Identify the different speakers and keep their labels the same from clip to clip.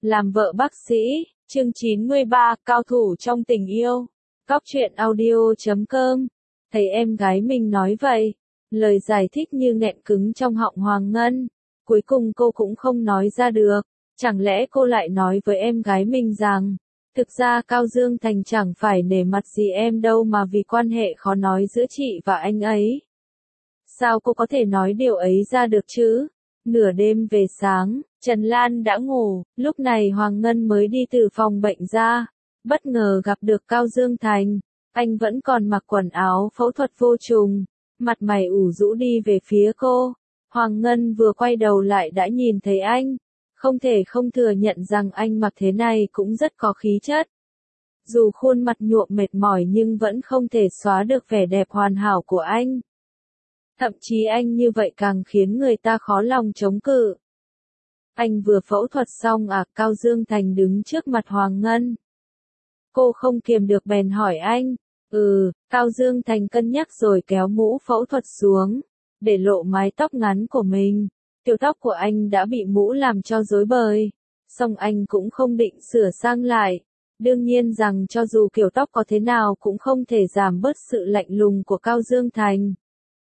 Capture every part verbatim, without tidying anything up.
Speaker 1: Làm vợ bác sĩ, chương chín mươi ba, cao thủ trong tình yêu. Cóc truyện audio chấm com. Thấy em gái mình nói vậy, lời giải thích như nghẹn cứng trong họng Hoàng Ngân. Cuối cùng cô cũng không nói ra được. Chẳng lẽ cô lại nói với em gái mình rằng, thực ra Cao Dương Thành chẳng phải nể mặt gì em đâu mà vì quan hệ khó nói giữa chị và anh ấy. Sao cô có thể nói điều ấy ra được chứ? Nửa đêm về sáng, Trần Lan đã ngủ, lúc này Hoàng Ngân mới đi từ phòng bệnh ra, bất ngờ gặp được Cao Dương Thành. Anh vẫn còn mặc quần áo phẫu thuật vô trùng, mặt mày ủ rũ đi về phía cô. Hoàng Ngân vừa quay đầu lại đã nhìn thấy anh, không thể không thừa nhận rằng anh mặc thế này cũng rất có khí chất. Dù khuôn mặt nhuộm mệt mỏi nhưng vẫn không thể xóa được vẻ đẹp hoàn hảo của anh. Thậm chí anh như vậy càng khiến người ta khó lòng chống cự. Anh vừa phẫu thuật xong à? Cao Dương Thành đứng trước mặt Hoàng Ngân. Cô không kiềm được bèn hỏi anh. Ừ, Cao Dương Thành cân nhắc rồi kéo mũ phẫu thuật xuống, để lộ mái tóc ngắn của mình. Kiểu tóc của anh đã bị mũ làm cho rối bời, song anh cũng không định sửa sang lại. Đương nhiên rằng cho dù kiểu tóc có thế nào cũng không thể giảm bớt sự lạnh lùng của Cao Dương Thành.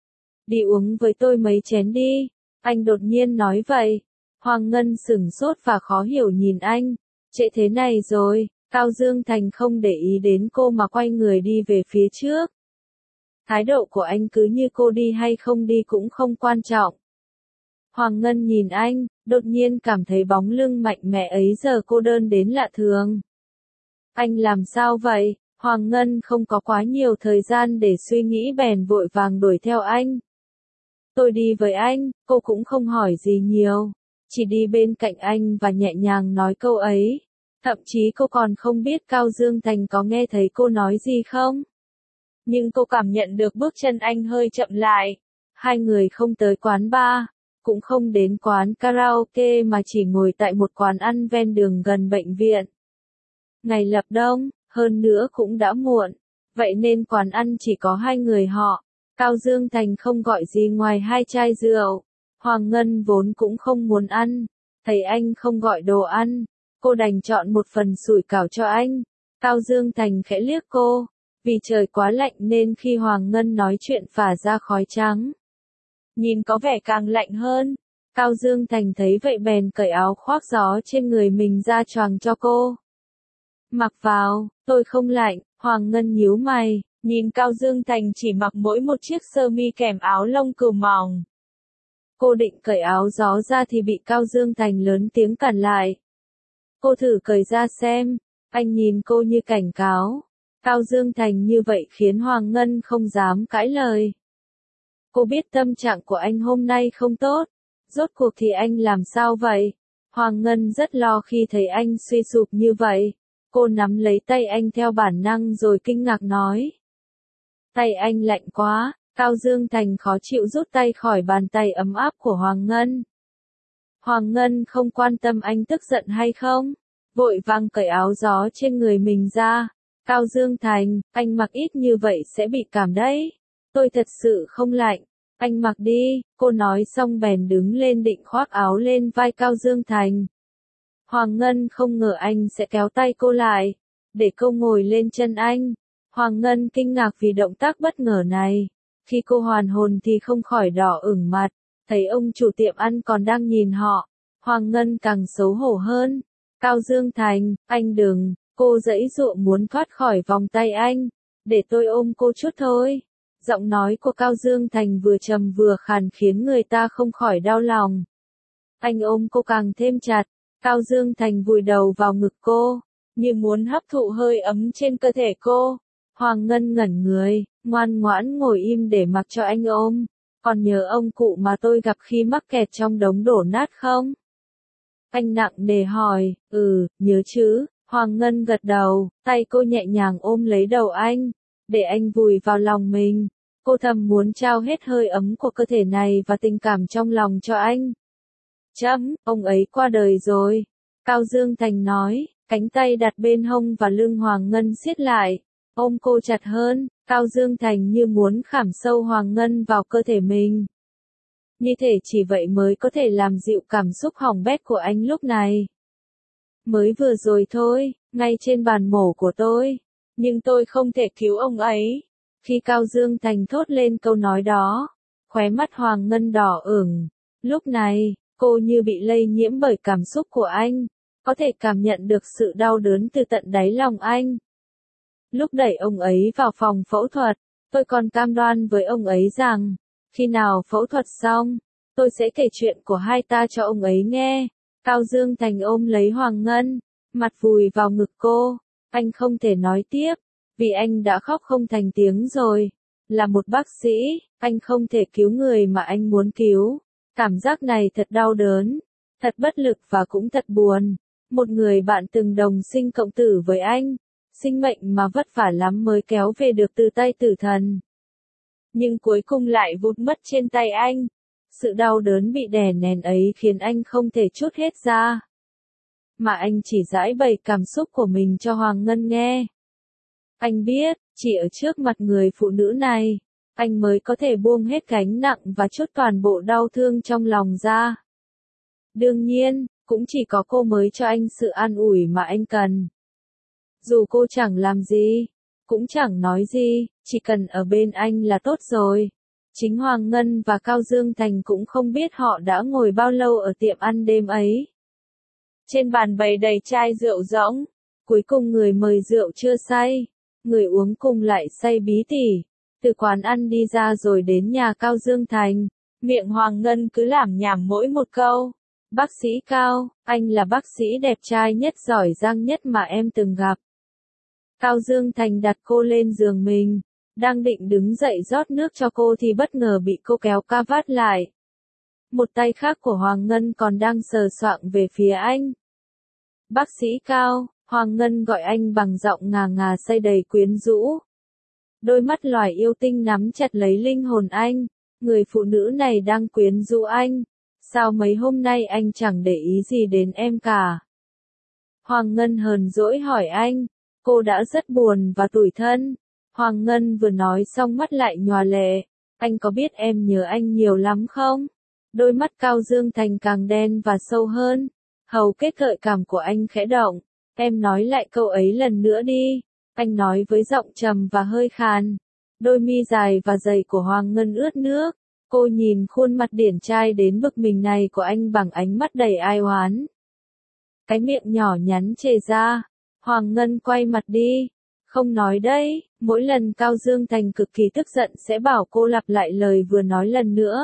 Speaker 1: Đi uống với tôi mấy chén đi, anh đột nhiên nói vậy. Hoàng Ngân sửng sốt và khó hiểu nhìn anh. Trễ thế này rồi, Cao Dương Thành không để ý đến cô mà quay người đi về phía trước. Thái độ của anh cứ như cô đi hay không đi cũng không quan trọng. Hoàng Ngân nhìn anh, đột nhiên cảm thấy bóng lưng mạnh mẽ ấy giờ cô đơn đến lạ thường. Anh làm sao vậy? Hoàng Ngân không có quá nhiều thời gian để suy nghĩ bèn vội vàng đuổi theo anh. Tôi đi với anh, cô cũng không hỏi gì nhiều, chỉ đi bên cạnh anh và nhẹ nhàng nói câu ấy. Thậm chí cô còn không biết Cao Dương Thành có nghe thấy cô nói gì không. Nhưng cô cảm nhận được bước chân anh hơi chậm lại. Hai người không tới quán bar, cũng không đến quán karaoke mà chỉ ngồi tại một quán ăn ven đường gần bệnh viện. Ngày lập đông, hơn nữa cũng đã muộn, vậy nên quán ăn chỉ có hai người họ. Cao Dương Thành không gọi gì ngoài hai chai rượu. Hoàng Ngân vốn cũng không muốn ăn, thấy anh không gọi đồ ăn, cô đành chọn một phần sủi cảo cho anh. Cao Dương Thành khẽ liếc cô, vì trời quá lạnh nên khi Hoàng Ngân nói chuyện phả ra khói trắng, nhìn có vẻ càng lạnh hơn. Cao Dương Thành thấy vậy bèn cởi áo khoác gió trên người mình ra choàng cho cô. Mặc vào, tôi không lạnh. Hoàng Ngân nhíu mày, nhìn Cao Dương Thành chỉ mặc mỗi một chiếc sơ mi kèm áo lông cừu mỏng. Cô định cởi áo gió ra thì bị Cao Dương Thành lớn tiếng cản lại. Cô thử cởi ra xem, anh nhìn cô như cảnh cáo. Cao Dương Thành như vậy khiến Hoàng Ngân không dám cãi lời. Cô biết tâm trạng của anh hôm nay không tốt, rốt cuộc thì anh làm sao vậy? Hoàng Ngân rất lo khi thấy anh suy sụp như vậy. Cô nắm lấy tay anh theo bản năng rồi kinh ngạc nói. Tay anh lạnh quá. Cao Dương Thành khó chịu rút tay khỏi bàn tay ấm áp của Hoàng Ngân. Hoàng Ngân không quan tâm anh tức giận hay không, vội vàng cởi áo gió trên người mình ra. Cao Dương Thành, anh mặc ít như vậy sẽ bị cảm đấy. Tôi thật sự không lạnh, anh mặc đi. Cô nói xong bèn đứng lên định khoác áo lên vai Cao Dương Thành. Hoàng Ngân không ngờ anh sẽ kéo tay cô lại, để cô ngồi lên chân anh. Hoàng Ngân kinh ngạc vì động tác bất ngờ này. Khi cô hoàn hồn thì không khỏi đỏ ửng mặt, thấy ông chủ tiệm ăn còn đang nhìn họ. Hoàng Ngân càng xấu hổ hơn. Cao Dương Thành, anh đừng, cô giãy giụa muốn thoát khỏi vòng tay anh. Để tôi ôm cô chút thôi. Giọng nói của Cao Dương Thành vừa trầm vừa khàn khiến người ta không khỏi đau lòng. Anh ôm cô càng thêm chặt. Cao Dương Thành vùi đầu vào ngực cô, như muốn hấp thụ hơi ấm trên cơ thể cô. Hoàng Ngân ngẩn người, ngoan ngoãn ngồi im để mặc cho anh ôm. Còn nhớ ông cụ mà tôi gặp khi mắc kẹt trong đống đổ nát không? Anh nặng nề hỏi. Ừ, nhớ chứ. Hoàng Ngân gật đầu, tay cô nhẹ nhàng ôm lấy đầu anh, để anh vùi vào lòng mình. Cô thầm muốn trao hết hơi ấm của cơ thể này và tình cảm trong lòng cho anh. Chấm, ông ấy qua đời rồi. Cao Dương Thành nói, cánh tay đặt bên hông và lưng Hoàng Ngân siết lại, ôm cô chặt hơn. Cao Dương Thành như muốn khảm sâu Hoàng Ngân vào cơ thể mình. Như thể chỉ vậy mới có thể làm dịu cảm xúc hỏng bét của anh lúc này. Mới vừa rồi thôi, ngay trên bàn mổ của tôi. Nhưng tôi không thể cứu ông ấy. Khi Cao Dương Thành thốt lên câu nói đó, khóe mắt Hoàng Ngân đỏ ửng. Lúc này, cô như bị lây nhiễm bởi cảm xúc của anh, có thể cảm nhận được sự đau đớn từ tận đáy lòng anh. Lúc đẩy ông ấy vào phòng phẫu thuật, tôi còn cam đoan với ông ấy rằng, khi nào phẫu thuật xong, tôi sẽ kể chuyện của hai ta cho ông ấy nghe. Cao Dương Thành ôm lấy Hoàng Ngân, mặt vùi vào ngực cô. Anh không thể nói tiếp, vì anh đã khóc không thành tiếng rồi. Là một bác sĩ, anh không thể cứu người mà anh muốn cứu. Cảm giác này thật đau đớn, thật bất lực và cũng thật buồn. Một người bạn từng đồng sinh cộng tử với anh, sinh mệnh mà vất vả lắm mới kéo về được từ tay tử thần. Nhưng cuối cùng lại vụt mất trên tay anh. Sự đau đớn bị đè nén ấy khiến anh không thể trút hết ra. Mà anh chỉ giãi bày cảm xúc của mình cho Hoàng Ngân nghe. Anh biết, chỉ ở trước mặt người phụ nữ này, anh mới có thể buông hết gánh nặng và trút toàn bộ đau thương trong lòng ra. Đương nhiên, cũng chỉ có cô mới cho anh sự an ủi mà anh cần. Dù cô chẳng làm gì, cũng chẳng nói gì, chỉ cần ở bên anh là tốt rồi. Chính Hoàng Ngân và Cao Dương Thành cũng không biết họ đã ngồi bao lâu ở tiệm ăn đêm ấy. Trên bàn bày đầy chai rượu rỗng, cuối cùng người mời rượu chưa say, người uống cùng lại say bí tỉ. Từ quán ăn đi ra rồi đến nhà Cao Dương Thành, miệng Hoàng Ngân cứ lảm nhảm mỗi một câu. Bác sĩ Cao, anh là bác sĩ đẹp trai nhất giỏi giang nhất mà em từng gặp. Cao Dương Thành đặt cô lên giường mình, đang định đứng dậy rót nước cho cô thì bất ngờ bị cô kéo ca vát lại. Một tay khác của Hoàng Ngân còn đang sờ soạng về phía anh. Bác sĩ Cao, Hoàng Ngân gọi anh bằng giọng ngà ngà say đầy quyến rũ. Đôi mắt loài yêu tinh nắm chặt lấy linh hồn anh, người phụ nữ này đang quyến rũ anh. Sao mấy hôm nay anh chẳng để ý gì đến em cả? Hoàng Ngân hờn dỗi hỏi anh, cô đã rất buồn và tủi thân. Hoàng Ngân vừa nói xong mắt lại nhòa lệ, anh có biết em nhớ anh nhiều lắm không? Đôi mắt Cao Dương Thành càng đen và sâu hơn, hầu kết gợi cảm của anh khẽ động. Em nói lại câu ấy lần nữa đi, anh nói với giọng trầm và hơi khàn. Đôi mi dài và dày của Hoàng Ngân ướt nước, cô nhìn khuôn mặt điển trai đến bực mình này của anh bằng ánh mắt đầy ai oán. Cái miệng nhỏ nhắn chề ra, Hoàng Ngân quay mặt đi. Không nói đấy, mỗi lần Cao Dương Thành cực kỳ tức giận sẽ bảo cô lặp lại lời vừa nói lần nữa.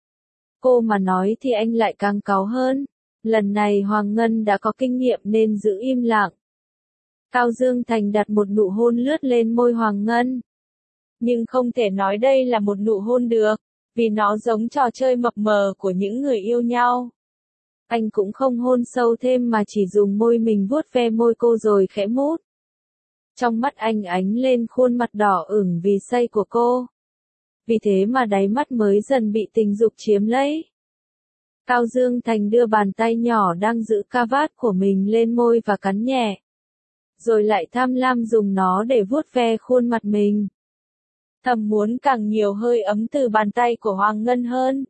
Speaker 1: Cô mà nói thì anh lại càng cáu hơn. Lần này Hoàng Ngân đã có kinh nghiệm nên giữ im lặng. Cao Dương Thành đặt một nụ hôn lướt lên môi Hoàng Ngân. Nhưng không thể nói đây là một nụ hôn được, vì nó giống trò chơi mập mờ của những người yêu nhau. Anh cũng không hôn sâu thêm mà chỉ dùng môi mình vuốt ve môi cô rồi khẽ mút. Trong mắt anh ánh lên khuôn mặt đỏ ửng vì say của cô. Vì thế mà đáy mắt mới dần bị tình dục chiếm lấy. Cao Dương Thành đưa bàn tay nhỏ đang giữ ca vát của mình lên môi và cắn nhẹ. Rồi lại tham lam dùng nó để vuốt ve khuôn mặt mình. Thầm muốn càng nhiều hơi ấm từ bàn tay của Hoàng Ngân hơn.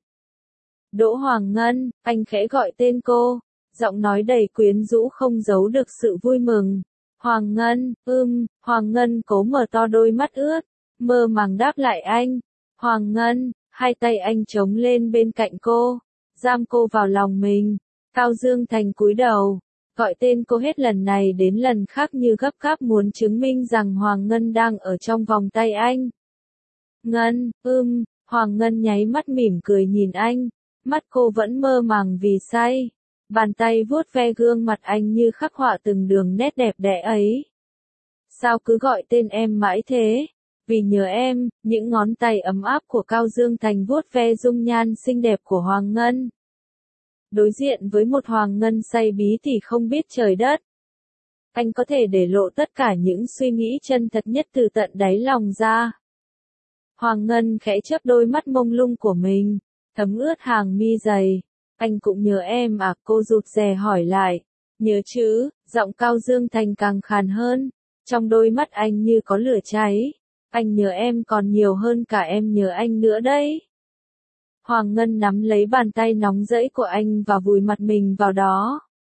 Speaker 1: Đỗ Hoàng Ngân, anh khẽ gọi tên cô, giọng nói đầy quyến rũ không giấu được sự vui mừng. Hoàng Ngân, ưm, Hoàng Ngân cố mở to đôi mắt ướt, mơ màng đáp lại anh. Hoàng Ngân, hai tay anh chống lên bên cạnh cô, giam cô vào lòng mình. Cao Dương Thành cúi đầu, gọi tên cô hết lần này đến lần khác như gấp gáp muốn chứng minh rằng Hoàng Ngân đang ở trong vòng tay anh. Ngân, ưm, Hoàng Ngân nháy mắt mỉm cười nhìn anh, mắt cô vẫn mơ màng vì say. Bàn tay vuốt ve gương mặt anh như khắc họa từng đường nét đẹp đẽ ấy. Sao cứ gọi tên em mãi thế? Vì nhớ em, những ngón tay ấm áp của Cao Dương Thành vuốt ve dung nhan xinh đẹp của Hoàng Ngân. Đối diện với một Hoàng Ngân say bí thì không biết trời đất. Anh có thể để lộ tất cả những suy nghĩ chân thật nhất từ tận đáy lòng ra. Hoàng Ngân khẽ chớp đôi mắt mông lung của mình, thấm ướt hàng mi dày. Anh cũng nhớ em à, cô rụt rè hỏi lại. Nhớ chứ, giọng Cao Dương Thành càng khàn hơn. Trong đôi mắt anh như có lửa cháy. Anh nhớ em còn nhiều hơn cả em nhớ anh nữa đấy. Hoàng Ngân nắm lấy bàn tay nóng rẫy của anh và vùi mặt mình vào đó.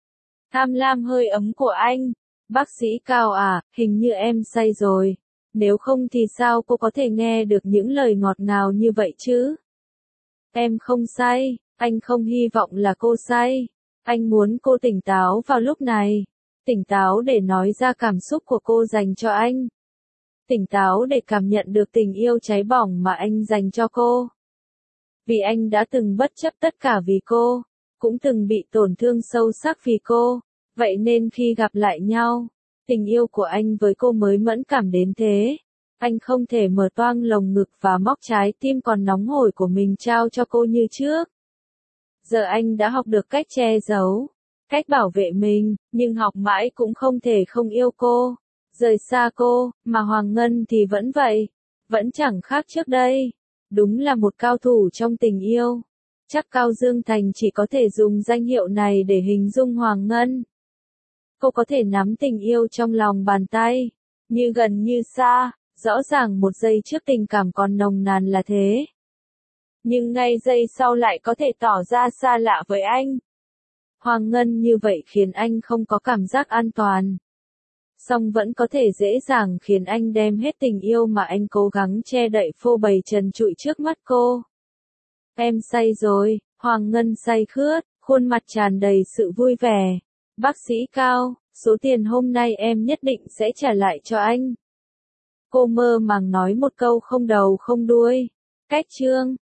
Speaker 1: tham lam hơi ấm của anh. Bác sĩ Cao à, hình như em say rồi. Nếu không thì sao cô có thể nghe được những lời ngọt ngào như vậy chứ? Em không say, anh không hy vọng là cô say. Anh muốn cô tỉnh táo vào lúc này. Tỉnh táo để nói ra cảm xúc của cô dành cho anh. Tỉnh táo để cảm nhận được tình yêu cháy bỏng mà anh dành cho cô. Vì anh đã từng bất chấp tất cả vì cô, cũng từng bị tổn thương sâu sắc vì cô. Vậy nên khi gặp lại nhau, tình yêu của anh với cô mới mẫn cảm đến thế. Anh không thể mở toang lồng ngực và móc trái tim còn nóng hổi của mình trao cho cô như trước. Giờ anh đã học được cách che giấu, cách bảo vệ mình, nhưng học mãi cũng không thể không yêu cô. Rời xa cô, mà Hoàng Ngân thì vẫn vậy, vẫn chẳng khác trước đây. Đúng là một cao thủ trong tình yêu. Chắc Cao Dương Thành chỉ có thể dùng danh hiệu này để hình dung Hoàng Ngân. Cô có thể nắm tình yêu trong lòng bàn tay, như gần như xa, rõ ràng một giây trước tình cảm còn nồng nàn là thế. Nhưng ngay giây sau lại có thể tỏ ra xa lạ với anh. Hoàng Ngân như vậy khiến anh không có cảm giác an toàn. Song vẫn có thể dễ dàng khiến anh đem hết tình yêu mà anh cố gắng che đậy phô bày trần trụi trước mắt cô. Em say rồi, Hoàng Ngân say khướt, khuôn mặt tràn đầy sự vui vẻ. Bác sĩ Cao, số tiền hôm nay em nhất định sẽ trả lại cho anh. Cô mơ màng nói một câu không đầu không đuôi. Cách chương